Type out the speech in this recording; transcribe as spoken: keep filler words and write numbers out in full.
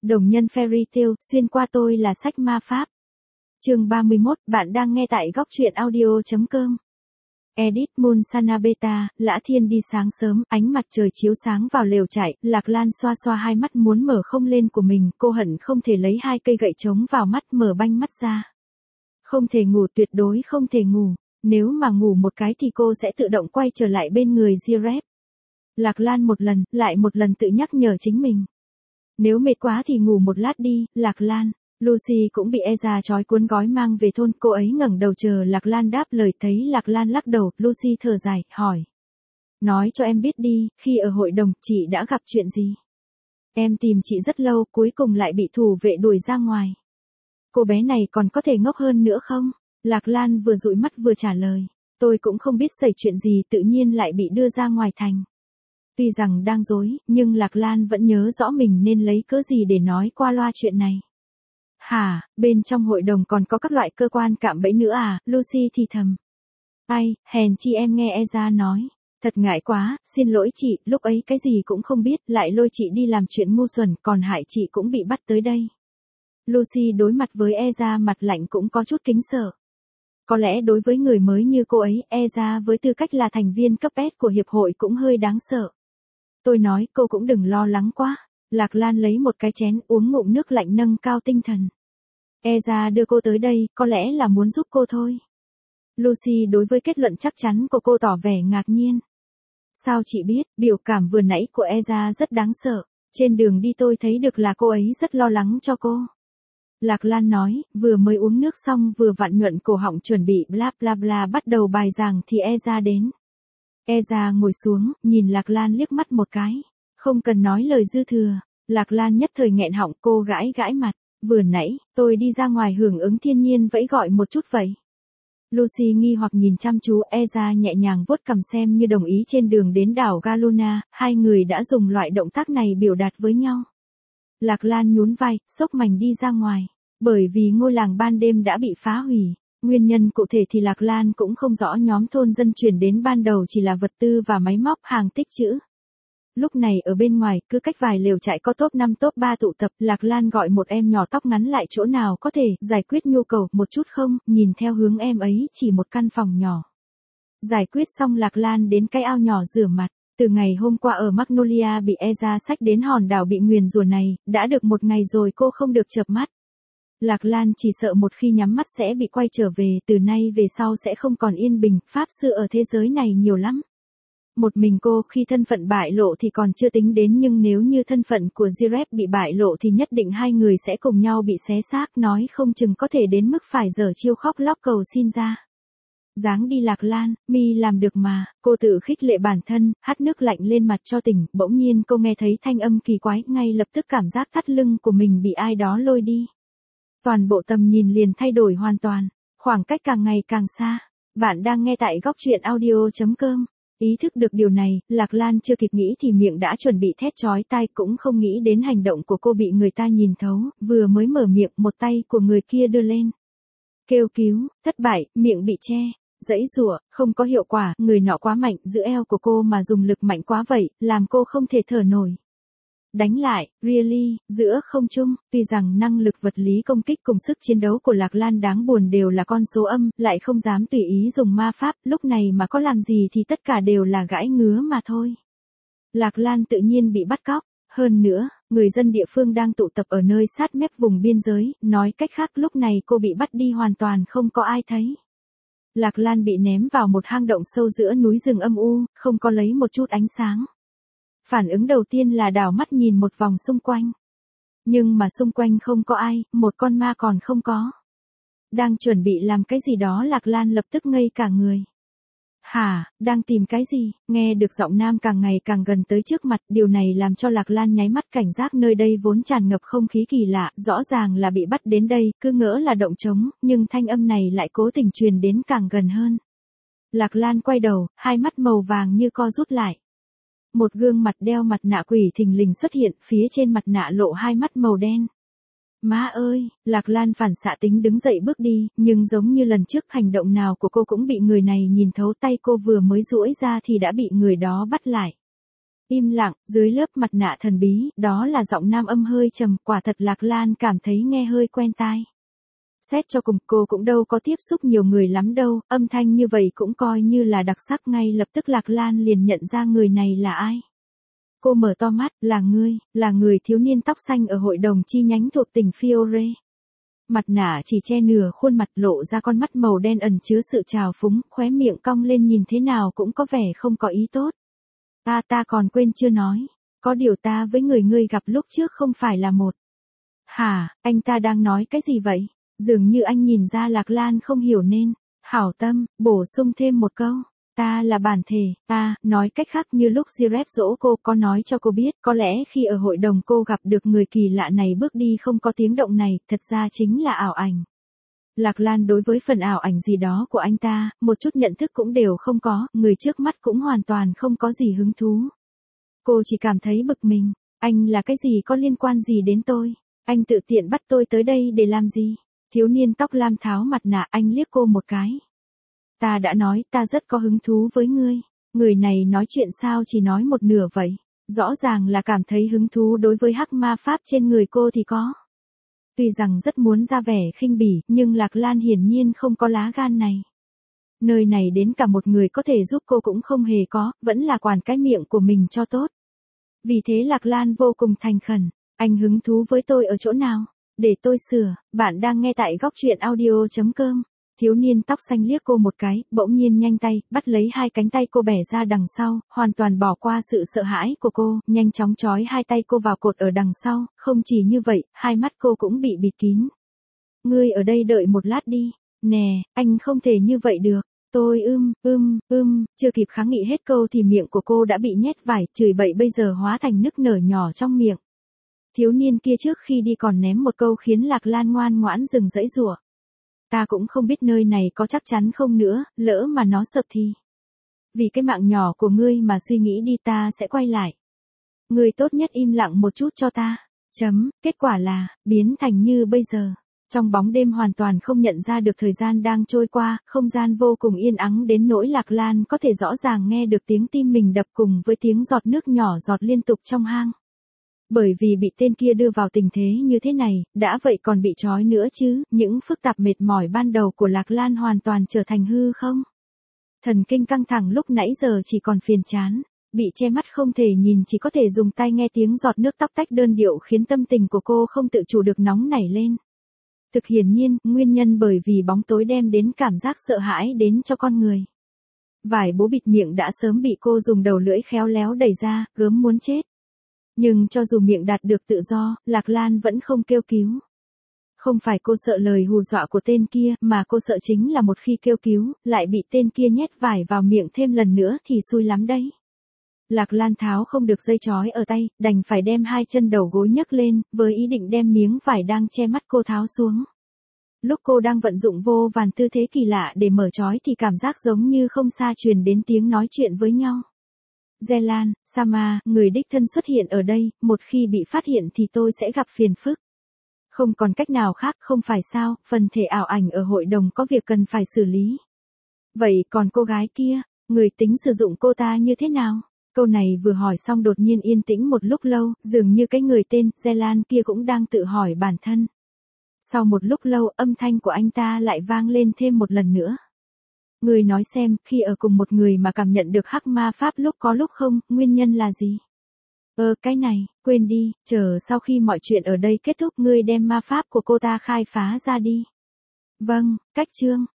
Đồng nhân Fairy Tail, xuyên qua tôi là sách ma pháp. Chương ba mươi mốt, bạn đang nghe tại góc truyện audio.com. Edit Moon Sana Beta, Lã Thiên đi sáng sớm, ánh mặt trời chiếu sáng vào lều trại, Lạc Lan xoa xoa hai mắt muốn mở không lên của mình, cô hận không thể lấy hai cây gậy trống vào mắt mở banh mắt ra. Không thể ngủ, tuyệt đối không thể ngủ, nếu mà ngủ một cái thì cô sẽ tự động quay trở lại bên người Jirep. Lạc Lan một lần, lại một lần tự nhắc nhở chính mình. Nếu mệt quá thì ngủ một lát đi, Lạc Lan. Lucy cũng bị Eza trói cuốn gói mang về thôn, cô ấy ngẩng đầu chờ Lạc Lan đáp lời, thấy Lạc Lan lắc đầu, Lucy thở dài, hỏi. Nói cho em biết đi, khi ở hội đồng, chị đã gặp chuyện gì? Em tìm chị rất lâu, cuối cùng lại bị thủ vệ đuổi ra ngoài. Cô bé này còn có thể ngốc hơn nữa không? Lạc Lan vừa dụi mắt vừa trả lời. Tôi cũng không biết xảy chuyện gì tự nhiên lại bị đưa ra ngoài thành. Tuy rằng đang dối, nhưng Lạc Lan vẫn nhớ rõ mình nên lấy cớ gì để nói qua loa chuyện này. Hả, bên trong hội đồng còn có các loại cơ quan cạm bẫy nữa à, Lucy thì thầm. Ai, hèn chi em nghe Eza nói. Thật ngại quá, xin lỗi chị, lúc ấy cái gì cũng không biết, lại lôi chị đi làm chuyện ngu xuẩn, còn hại chị cũng bị bắt tới đây. Lucy đối mặt với Eza mặt lạnh cũng có chút kính sợ. Có lẽ đối với người mới như cô ấy, Eza với tư cách là thành viên cấp S của hiệp hội cũng hơi đáng sợ. Tôi nói, cô cũng đừng lo lắng quá. Lạc Lan lấy một cái chén uống ngụm nước lạnh nâng cao tinh thần. Eza đưa cô tới đây, có lẽ là muốn giúp cô thôi. Lucy đối với kết luận chắc chắn của cô tỏ vẻ ngạc nhiên. Sao chị biết, biểu cảm vừa nãy của Eza rất đáng sợ. Trên đường đi tôi thấy được là cô ấy rất lo lắng cho cô. Lạc Lan nói, vừa mới uống nước xong vừa vặn nhuận cổ họng chuẩn bị bla bla bla bắt đầu bài giảng thì Eza đến. Eza ngồi xuống, nhìn Lạc Lan liếc mắt một cái. Không cần nói lời dư thừa. Lạc Lan nhất thời nghẹn họng, cô gãi gãi mặt. Vừa nãy, tôi đi ra ngoài hưởng ứng thiên nhiên vẫy gọi một chút vậy. Lucy nghi hoặc nhìn chăm chú, Eza nhẹ nhàng vuốt cằm xem như đồng ý. Trên đường đến đảo Galuna, hai người đã dùng loại động tác này biểu đạt với nhau. Lạc Lan nhún vai, xốc mành đi ra ngoài. Bởi vì ngôi làng ban đêm đã bị phá hủy. Nguyên nhân cụ thể thì Lạc Lan cũng không rõ, nhóm thôn dân chuyển đến ban đầu chỉ là vật tư và máy móc hàng tích trữ. Lúc này ở bên ngoài, cứ cách vài lều trại có top năm top ba tụ tập, Lạc Lan gọi một em nhỏ tóc ngắn lại, chỗ nào có thể giải quyết nhu cầu một chút không, nhìn theo hướng em ấy chỉ một căn phòng nhỏ. Giải quyết xong Lạc Lan đến cái ao nhỏ rửa mặt. Từ ngày hôm qua ở Magnolia bị Eza xách đến hòn đảo bị nguyền rủa này, đã được một ngày rồi cô không được chợp mắt. Lạc Lan chỉ sợ một khi nhắm mắt sẽ bị quay trở về, từ nay về sau sẽ không còn yên bình, pháp sư ở thế giới này nhiều lắm. Một mình cô khi thân phận bại lộ thì còn chưa tính đến, nhưng nếu như thân phận của Jirep bị bại lộ thì nhất định hai người sẽ cùng nhau bị xé xác, nói không chừng có thể đến mức phải giở chiêu khóc lóc cầu xin ra. Dáng đi Lạc Lan, mi làm được mà, cô tự khích lệ bản thân, hắt nước lạnh lên mặt cho tỉnh, bỗng nhiên cô nghe thấy thanh âm kỳ quái, ngay lập tức cảm giác thắt lưng của mình bị ai đó lôi đi. Toàn bộ tầm nhìn liền thay đổi hoàn toàn, khoảng cách càng ngày càng xa. Bạn đang nghe tại góc truyện audio.com. Ý thức được điều này, Lạc Lan chưa kịp nghĩ thì miệng đã chuẩn bị thét chói tai, cũng không nghĩ đến hành động của cô bị người ta nhìn thấu, vừa mới mở miệng một tay của người kia đưa lên. Kêu cứu, thất bại, miệng bị che, giãy giụa, không có hiệu quả, người nọ quá mạnh, giữ eo của cô mà dùng lực mạnh quá vậy, làm cô không thể thở nổi. Đánh lại, really, giữa không trung, tuy rằng năng lực vật lý công kích cùng sức chiến đấu của Lạc Lan đáng buồn đều là con số âm, lại không dám tùy ý dùng ma pháp, lúc này mà có làm gì thì tất cả đều là gãi ngứa mà thôi. Lạc Lan tự nhiên bị bắt cóc, hơn nữa, người dân địa phương đang tụ tập ở nơi sát mép vùng biên giới, nói cách khác lúc này cô bị bắt đi hoàn toàn không có ai thấy. Lạc Lan bị ném vào một hang động sâu giữa núi rừng âm u, không có lấy một chút ánh sáng. Phản ứng đầu tiên là đảo mắt nhìn một vòng xung quanh. Nhưng mà xung quanh không có ai, một con ma còn không có. Đang chuẩn bị làm cái gì đó Lạc Lan lập tức ngây cả người. Hả, đang tìm cái gì? Nghe được giọng nam càng ngày càng gần tới trước mặt, điều này làm cho Lạc Lan nháy mắt cảnh giác, nơi đây vốn tràn ngập không khí kỳ lạ, rõ ràng là bị bắt đến đây, cứ ngỡ là động trống, nhưng thanh âm này lại cố tình truyền đến càng gần hơn. Lạc Lan quay đầu, hai mắt màu vàng như co rút lại. Một gương mặt đeo mặt nạ quỷ thình lình xuất hiện, phía trên mặt nạ lộ hai mắt màu đen. Má ơi, Lạc Lan phản xạ tính đứng dậy bước đi, nhưng giống như lần trước hành động nào của cô cũng bị người này nhìn thấu, tay cô vừa mới duỗi ra thì đã bị người đó bắt lại. Im lặng, dưới lớp mặt nạ thần bí, đó là giọng nam âm hơi trầm, quả thật Lạc Lan cảm thấy nghe hơi quen tai. Xét cho cùng, cô cũng đâu có tiếp xúc nhiều người lắm đâu, âm thanh như vậy cũng coi như là đặc sắc, ngay lập tức Lạc Lan liền nhận ra người này là ai. Cô mở to mắt, là ngươi, là người thiếu niên tóc xanh ở hội đồng chi nhánh thuộc tỉnh Fiore. Mặt nạ chỉ che nửa khuôn mặt, lộ ra con mắt màu đen ẩn chứa sự trào phúng, khóe miệng cong lên nhìn thế nào cũng có vẻ không có ý tốt. Ta ta còn quên chưa nói, có điều ta với người ngươi gặp lúc trước không phải là một. Hả, anh ta đang nói cái gì vậy? Dường như anh nhìn ra Lạc Lan không hiểu nên, hảo tâm, bổ sung thêm một câu. Ta là bản thể, ta, nói cách khác như lúc Girep dỗ cô có nói cho cô biết, có lẽ khi ở hội đồng cô gặp được người kỳ lạ này bước đi không có tiếng động này, thật ra chính là ảo ảnh. Lạc Lan đối với phần ảo ảnh gì đó của anh ta, một chút nhận thức cũng đều không có, người trước mắt cũng hoàn toàn không có gì hứng thú. Cô chỉ cảm thấy bực mình, anh là cái gì có liên quan gì đến tôi, anh tự tiện bắt tôi tới đây để làm gì? Thiếu niên tóc lam tháo mặt nạ, anh liếc cô một cái. Ta đã nói ta rất có hứng thú với ngươi, người này nói chuyện sao chỉ nói một nửa vậy, rõ ràng là cảm thấy hứng thú đối với hắc ma pháp trên người cô thì có. Tuy rằng rất muốn ra vẻ khinh bỉ, nhưng Lạc Lan hiển nhiên không có lá gan này. Nơi này đến cả một người có thể giúp cô cũng không hề có, vẫn là quản cái miệng của mình cho tốt. Vì thế Lạc Lan vô cùng thành khẩn, anh hứng thú với tôi ở chỗ nào? Để tôi sửa, bạn đang nghe tại góc truyện audio chấm com. Thiếu niên tóc xanh liếc cô một cái, bỗng nhiên nhanh tay, bắt lấy hai cánh tay cô bẻ ra đằng sau, hoàn toàn bỏ qua sự sợ hãi của cô, nhanh chóng trói hai tay cô vào cột ở đằng sau, không chỉ như vậy, hai mắt cô cũng bị bịt kín. Ngươi ở đây đợi một lát đi, nè, anh không thể như vậy được, tôi ưm, ưm, ưm, chưa kịp kháng nghị hết câu thì miệng của cô đã bị nhét vải, chửi bậy bây giờ hóa thành nức nở nhỏ trong miệng. Thiếu niên kia trước khi đi còn ném một câu khiến Lạc Lan ngoan ngoãn dừng dãy rủa. Ta cũng không biết nơi này có chắc chắn không nữa, lỡ mà nó sập thì. Vì cái mạng nhỏ của ngươi mà suy nghĩ đi, ta sẽ quay lại. Ngươi tốt nhất im lặng một chút cho ta. Chấm, kết quả là, biến thành như bây giờ. Trong bóng đêm hoàn toàn không nhận ra được thời gian đang trôi qua, không gian vô cùng yên ắng đến nỗi Lạc Lan có thể rõ ràng nghe được tiếng tim mình đập cùng với tiếng giọt nước nhỏ giọt liên tục trong hang. Bởi vì bị tên kia đưa vào tình thế như thế này, đã vậy còn bị trói nữa chứ, những phức tạp mệt mỏi ban đầu của Lạc Lan hoàn toàn trở thành hư không. Thần kinh căng thẳng lúc nãy giờ chỉ còn phiền chán, bị che mắt không thể nhìn, chỉ có thể dùng tay nghe tiếng giọt nước tóc tách đơn điệu khiến tâm tình của cô không tự chủ được nóng nảy lên. Thực hiển nhiên, nguyên nhân bởi vì bóng tối đem đến cảm giác sợ hãi đến cho con người. Vải bố bịt miệng đã sớm bị cô dùng đầu lưỡi khéo léo đẩy ra, gớm muốn chết. Nhưng cho dù miệng đạt được tự do, Lạc Lan vẫn không kêu cứu. Không phải cô sợ lời hù dọa của tên kia, mà cô sợ chính là một khi kêu cứu, lại bị tên kia nhét vải vào miệng thêm lần nữa thì xui lắm đấy. Lạc Lan tháo không được dây trói ở tay, đành phải đem hai chân đầu gối nhấc lên, với ý định đem miếng vải đang che mắt cô tháo xuống. Lúc cô đang vận dụng vô vàn tư thế kỳ lạ để mở trói thì cảm giác giống như không xa truyền đến tiếng nói chuyện với nhau. Zelan, Sama, người đích thân xuất hiện ở đây, một khi bị phát hiện thì tôi sẽ gặp phiền phức. Không còn cách nào khác, không phải sao, phần thể ảo ảnh ở hội đồng có việc cần phải xử lý. Vậy còn cô gái kia, người tính sử dụng cô ta như thế nào? Câu này vừa hỏi xong đột nhiên yên tĩnh một lúc lâu, dường như cái người tên Zelan kia cũng đang tự hỏi bản thân. Sau một lúc lâu, âm thanh của anh ta lại vang lên thêm một lần nữa. Người nói xem, khi ở cùng một người mà cảm nhận được hắc ma pháp lúc có lúc không, nguyên nhân là gì? Ờ, cái này, quên đi, chờ sau khi mọi chuyện ở đây kết thúc ngươi đem ma pháp của cô ta khai phá ra đi. Vâng, cách chương.